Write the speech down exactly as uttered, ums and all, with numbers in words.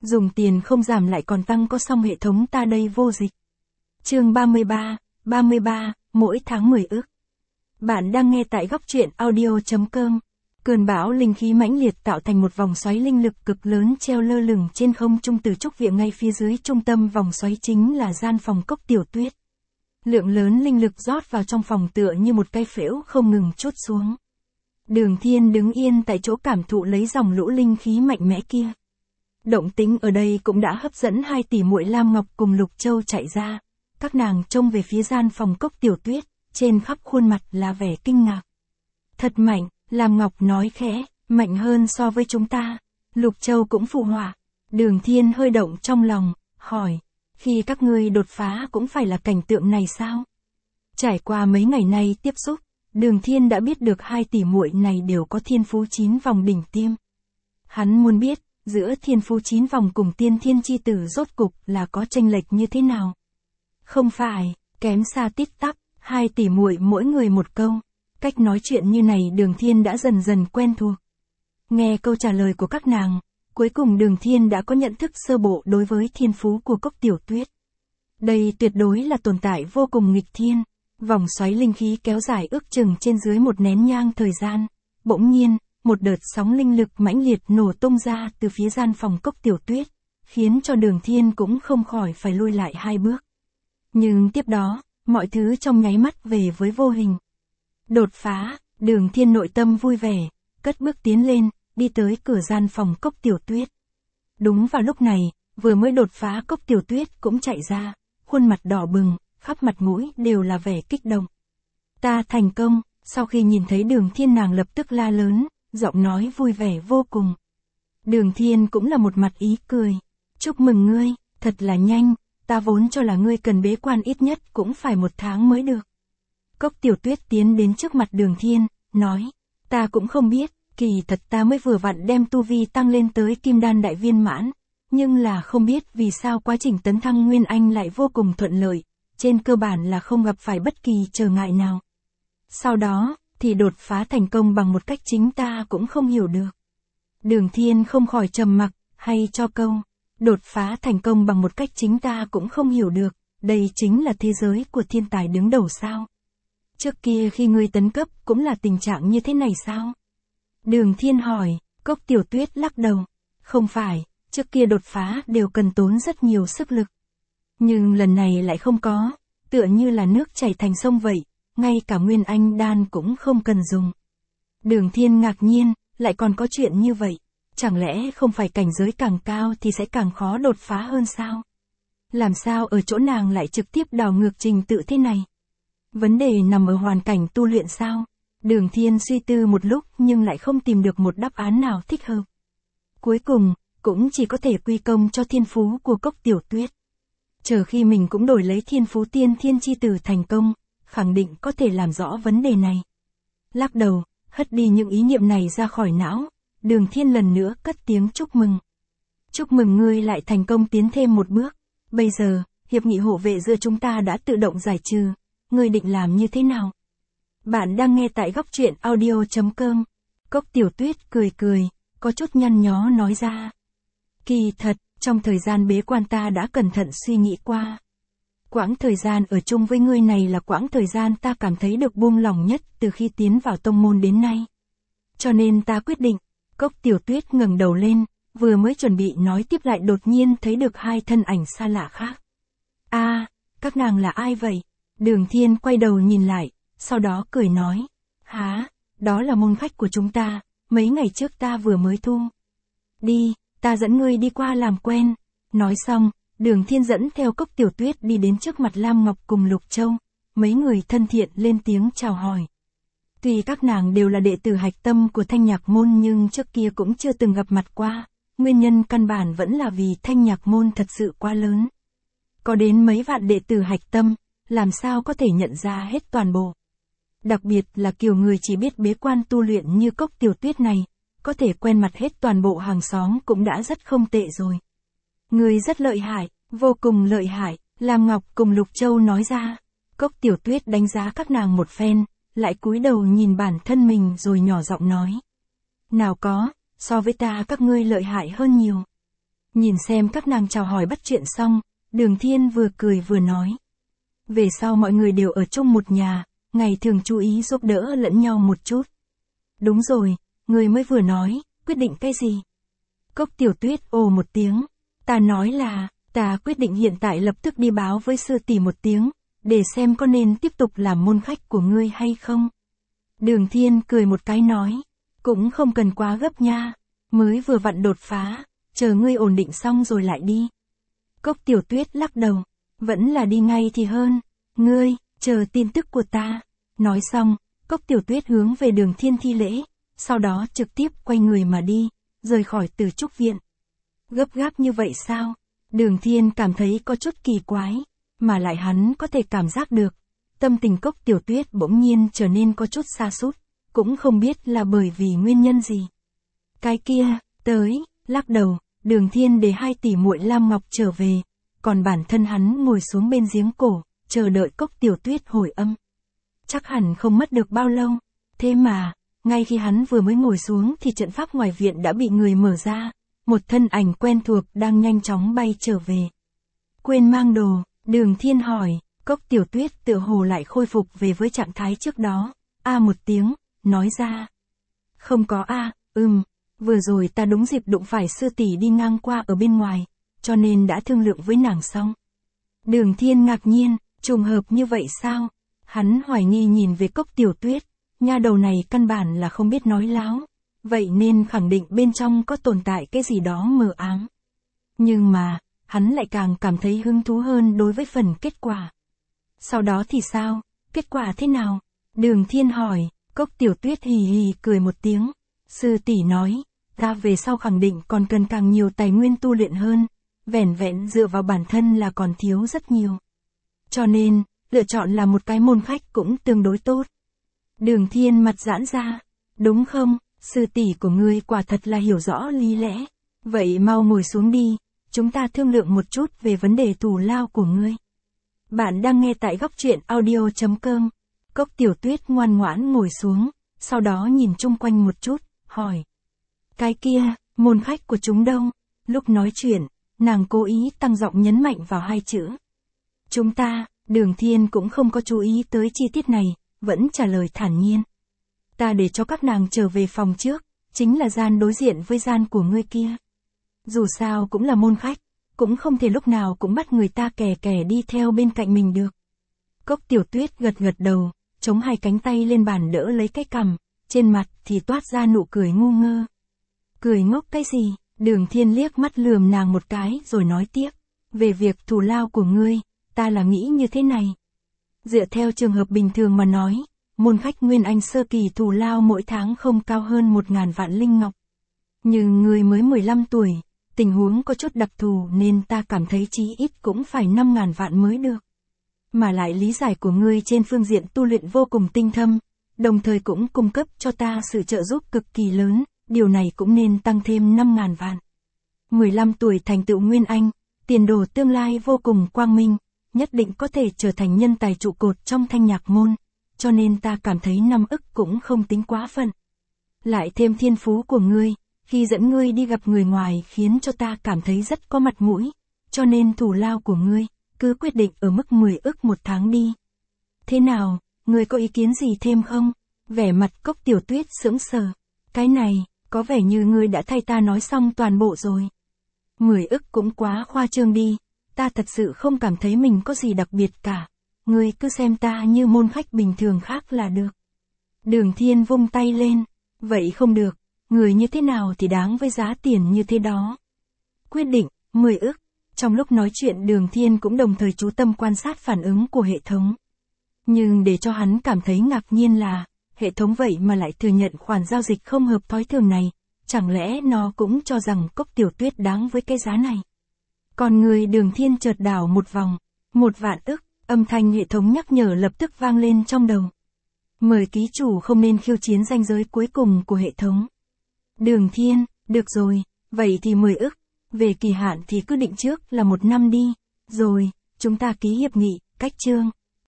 dùng tiền không giảm lại còn tăng có xong hệ thống ta đây vô dịch. Chương ba mươi ba, ba mươi ba, mỗi tháng mười ức. Bạn đang nghe tại góc truyện audio chấm com. Cơn bão linh khí mãnh liệt tạo thành một vòng xoáy linh lực cực lớn treo lơ lửng trên không trung từ trúc viện ngay phía dưới trung tâm vòng xoáy chính là gian phòng Cốc Tiểu Tuyết. Lượng lớn linh lực rót vào trong phòng tựa như một cây phễu không ngừng trút xuống. Đường Thiên đứng yên tại chỗ cảm thụ lấy dòng lũ linh khí mạnh mẽ kia. Động tĩnh ở đây cũng đã hấp dẫn hai tỷ muội Lam Ngọc cùng Lục Châu chạy ra. Các nàng trông về phía gian phòng Cốc Tiểu Tuyết, trên khắp khuôn mặt là vẻ kinh ngạc. Thật mạnh, Lam Ngọc nói khẽ, mạnh hơn so với chúng ta. Lục Châu cũng phụ họa. Đường Thiên hơi động trong lòng, hỏi, khi các ngươi đột phá cũng phải là cảnh tượng này sao? Trải qua mấy ngày nay tiếp xúc, Đường Thiên đã biết được hai tỷ muội này đều có thiên phú chín vòng đỉnh tiêm. Hắn muốn biết, giữa thiên phú chín vòng cùng tiên thiên chi tử rốt cục là có chênh lệch như thế nào? Không phải, kém xa tít tắp, hai tỷ muội mỗi người một câu. Cách nói chuyện như này Đường Thiên đã dần dần quen thuộc. Nghe câu trả lời của các nàng, cuối cùng Đường Thiên đã có nhận thức sơ bộ đối với thiên phú của Cốc Tiểu Tuyết. Đây tuyệt đối là tồn tại vô cùng nghịch thiên. Vòng xoáy linh khí kéo dài ước chừng trên dưới một nén nhang thời gian. Bỗng nhiên, một đợt sóng linh lực mãnh liệt nổ tung ra từ phía gian phòng Cốc Tiểu Tuyết, khiến cho Đường Thiên cũng không khỏi phải lui lại hai bước. Nhưng tiếp đó, mọi thứ trong nháy mắt về với vô hình. Đột phá, Đường Thiên nội tâm vui vẻ, cất bước tiến lên, đi tới cửa gian phòng Cốc Tiểu Tuyết. Đúng vào lúc này, vừa mới đột phá Cốc Tiểu Tuyết cũng chạy ra, khuôn mặt đỏ bừng, khắp mặt mũi đều là vẻ kích động. Ta thành công, sau khi nhìn thấy Đường Thiên nàng lập tức la lớn, giọng nói vui vẻ vô cùng. Đường Thiên cũng là một mặt ý cười. Chúc mừng ngươi, thật là nhanh, ta vốn cho là ngươi cần bế quan ít nhất cũng phải một tháng mới được. Cốc Tiểu Tuyết tiến đến trước mặt Đường Thiên, nói, ta cũng không biết, kỳ thật ta mới vừa vặn đem tu vi tăng lên tới Kim Đan đại viên mãn, nhưng là không biết vì sao quá trình tấn thăng Nguyên Anh lại vô cùng thuận lợi, trên cơ bản là không gặp phải bất kỳ trở ngại nào. Sau đó, thì đột phá thành công bằng một cách chính ta cũng không hiểu được. Đường Thiên không khỏi trầm mặc, hay cho câu, đột phá thành công bằng một cách chính ta cũng không hiểu được, đây chính là thế giới của thiên tài đứng đầu sao? Trước kia khi ngươi tấn cấp cũng là tình trạng như thế này sao? Đường Thiên hỏi, Cốc Tiểu Tuyết lắc đầu, không phải, trước kia đột phá đều cần tốn rất nhiều sức lực. Nhưng lần này lại không có, tựa như là nước chảy thành sông vậy, ngay cả Nguyên Anh đan cũng không cần dùng. Đường Thiên ngạc nhiên, lại còn có chuyện như vậy, chẳng lẽ không phải cảnh giới càng cao thì sẽ càng khó đột phá hơn sao? Làm sao ở chỗ nàng lại trực tiếp đảo ngược trình tự thế này? Vấn đề nằm ở hoàn cảnh tu luyện sao? Đường Thiên suy tư một lúc nhưng lại không tìm được một đáp án nào thích hợp. Cuối cùng, cũng chỉ có thể quy công cho thiên phú của Cốc Tiểu Tuyết. Chờ khi mình cũng đổi lấy thiên phú tiên thiên chi tử thành công, khẳng định có thể làm rõ vấn đề này. Lắc đầu, hất đi những ý niệm này ra khỏi não, Đường Thiên lần nữa cất tiếng chúc mừng. Chúc mừng ngươi lại thành công tiến thêm một bước. Bây giờ, hiệp nghị hộ vệ giữa chúng ta đã tự động giải trừ. Ngươi định làm như thế nào? Bạn đang nghe tại góc truyện audio chấm com. Cốc Tiểu Tuyết cười cười, có chút nhăn nhó nói ra. Kỳ thật, trong thời gian bế quan ta đã cẩn thận suy nghĩ qua. Quãng thời gian ở chung với ngươi này là quãng thời gian ta cảm thấy được buông lòng nhất từ khi tiến vào tông môn đến nay. Cho nên ta quyết định, Cốc Tiểu Tuyết ngẩng đầu lên, vừa mới chuẩn bị nói tiếp lại đột nhiên thấy được hai thân ảnh xa lạ khác. A, à, các nàng là ai vậy? Đường Thiên quay đầu nhìn lại, sau đó cười nói, há, đó là môn khách của chúng ta, mấy ngày trước ta vừa mới thu. Đi, ta dẫn ngươi đi qua làm quen. Nói xong, Đường Thiên dẫn theo Cốc Tiểu Tuyết đi đến trước mặt Lam Ngọc cùng Lục Châu, mấy người thân thiện lên tiếng chào hỏi. Tuy các nàng đều là đệ tử hạch tâm của Thanh Nhạc Môn nhưng trước kia cũng chưa từng gặp mặt qua, nguyên nhân căn bản vẫn là vì Thanh Nhạc Môn thật sự quá lớn. Có đến mấy vạn đệ tử hạch tâm, làm sao có thể nhận ra hết toàn bộ. Đặc biệt là kiểu người chỉ biết bế quan tu luyện như Cốc Tiểu Tuyết này, có thể quen mặt hết toàn bộ hàng xóm cũng đã rất không tệ rồi. Người rất lợi hại, vô cùng lợi hại, Lam Ngọc cùng Lục Châu nói ra. Cốc Tiểu Tuyết đánh giá các nàng một phen, lại cúi đầu nhìn bản thân mình rồi nhỏ giọng nói. Nào có, so với ta các ngươi lợi hại hơn nhiều. Nhìn xem các nàng chào hỏi bắt chuyện xong, Đường Thiên vừa cười vừa nói. Về sau mọi người đều ở chung một nhà, ngày thường chú ý giúp đỡ lẫn nhau một chút. Đúng rồi, người mới vừa nói, quyết định cái gì? Cốc Tiểu Tuyết ồ một tiếng. Ta nói là, ta quyết định hiện tại lập tức đi báo với sư tỷ một tiếng, để xem có nên tiếp tục làm môn khách của ngươi hay không. Đường Thiên cười một cái nói, cũng không cần quá gấp nha, mới vừa vặn đột phá, chờ ngươi ổn định xong rồi lại đi. Cốc Tiểu Tuyết lắc đầu, vẫn là đi ngay thì hơn, ngươi, chờ tin tức của ta. Nói xong, Cốc Tiểu Tuyết hướng về Đường Thiên thi lễ, sau đó trực tiếp quay người mà đi, rời khỏi Từ Trúc Viện. Gấp gáp như vậy sao? Đường Thiên cảm thấy có chút kỳ quái, mà lại hắn có thể cảm giác được. Tâm tình Cốc Tiểu Tuyết bỗng nhiên trở nên có chút sa sút, cũng không biết là bởi vì nguyên nhân gì. Cái kia, tới, lắc đầu, Đường Thiên để hai tỷ muội Lam Ngọc trở về, còn bản thân hắn ngồi xuống bên giếng cổ, chờ đợi Cốc Tiểu Tuyết hồi âm. Chắc hẳn không mất được bao lâu, thế mà, ngay khi hắn vừa mới ngồi xuống thì trận pháp ngoài viện đã bị người mở ra, một thân ảnh quen thuộc đang nhanh chóng bay trở về. Quên mang đồ, Đường Thiên hỏi, Cốc Tiểu Tuyết tựa hồ lại khôi phục về với trạng thái trước đó, a một tiếng, nói ra. Không có a, ừm, vừa rồi ta đúng dịp đụng phải sư tỷ đi ngang qua ở bên ngoài, cho nên đã thương lượng với nàng xong. Đường Thiên ngạc nhiên, trùng hợp như vậy sao? Hắn hoài nghi nhìn về Cốc Tiểu Tuyết, nha đầu này căn bản là không biết nói láo, vậy nên khẳng định bên trong có tồn tại cái gì đó mờ ám. Nhưng mà, hắn lại càng cảm thấy hứng thú hơn đối với phần kết quả. Sau đó thì sao? Kết quả thế nào? Đường Thiên hỏi, Cốc Tiểu Tuyết hì hì cười một tiếng. Sư tỷ nói, ta về sau khẳng định còn cần càng nhiều tài nguyên tu luyện hơn, vẻn vẹn dựa vào bản thân là còn thiếu rất nhiều. Cho nên, lựa chọn là một cái môn khách cũng tương đối tốt. Đường Thiên mặt giãn ra, đúng không, sư tỷ của ngươi quả thật là hiểu rõ lý lẽ. Vậy mau ngồi xuống đi, chúng ta thương lượng một chút về vấn đề thù lao của ngươi. Bạn đang nghe tại góc truyện audio chấm com. Cốc Tiểu Tuyết ngoan ngoãn ngồi xuống, sau đó nhìn chung quanh một chút, hỏi. Cái kia, môn khách của chúng đâu? Lúc nói chuyện, nàng cố ý tăng giọng nhấn mạnh vào hai chữ. Chúng ta, Đường Thiên cũng không có chú ý tới chi tiết này, vẫn trả lời thản nhiên. Ta để cho các nàng trở về phòng trước, chính là gian đối diện với gian của ngươi kia. Dù sao cũng là môn khách, cũng không thể lúc nào cũng bắt người ta kè kè đi theo bên cạnh mình được. Cốc Tiểu Tuyết gật gật đầu, chống hai cánh tay lên bàn đỡ lấy cái cằm, trên mặt thì toát ra nụ cười ngu ngơ. Cười ngốc cái gì? Đường Thiên liếc mắt lườm nàng một cái rồi nói tiếp. Về việc thù lao của ngươi, ta là nghĩ như thế này. Dựa theo trường hợp bình thường mà nói, môn khách Nguyên Anh sơ kỳ thù lao mỗi tháng không cao hơn một ngàn vạn linh ngọc. Nhưng ngươi mới mười lăm tuổi, tình huống có chút đặc thù nên ta cảm thấy chí ít cũng phải năm ngàn vạn mới được. Mà lại lý giải của ngươi trên phương diện tu luyện vô cùng tinh thâm, đồng thời cũng cung cấp cho ta sự trợ giúp cực kỳ lớn, điều này cũng nên tăng thêm năm ngàn vạn. mười lăm tuổi thành tựu Nguyên Anh, tiền đồ tương lai vô cùng quang minh, nhất định có thể trở thành nhân tài trụ cột trong thanh nhạc môn, cho nên ta cảm thấy năm ức cũng không tính quá phận. Lại thêm thiên phú của ngươi, khi dẫn ngươi đi gặp người ngoài khiến cho ta cảm thấy rất có mặt mũi, cho nên thù lao của ngươi, cứ quyết định ở mức mười ức một tháng đi. Thế nào, ngươi có ý kiến gì thêm không? Vẻ mặt Cốc Tiểu Tuyết sững sờ. Cái này, có vẻ như ngươi đã thay ta nói xong toàn bộ rồi. mười ức cũng quá khoa trương đi, ta thật sự không cảm thấy mình có gì đặc biệt cả. Ngươi cứ xem ta như môn khách bình thường khác là được. Đường Thiên vung tay lên, vậy không được, người như thế nào thì đáng với giá tiền như thế đó. Quyết định, mười ức. Trong lúc nói chuyện Đường Thiên cũng đồng thời chú tâm quan sát phản ứng của hệ thống. Nhưng để cho hắn cảm thấy ngạc nhiên là, hệ thống vậy mà lại thừa nhận khoản giao dịch không hợp thói thường này, chẳng lẽ nó cũng cho rằng Cốc Tiểu Tuyết đáng với cái giá này. Còn người Đường Thiên chợt đảo một vòng, một vạn ức, âm thanh hệ thống nhắc nhở lập tức vang lên trong đầu. Mời ký chủ không nên khiêu chiến ranh giới cuối cùng của hệ thống. Đường Thiên, được rồi, vậy thì mười ức, về kỳ hạn thì cứ định trước là một năm đi, rồi, chúng ta ký hiệp nghị, cách chương.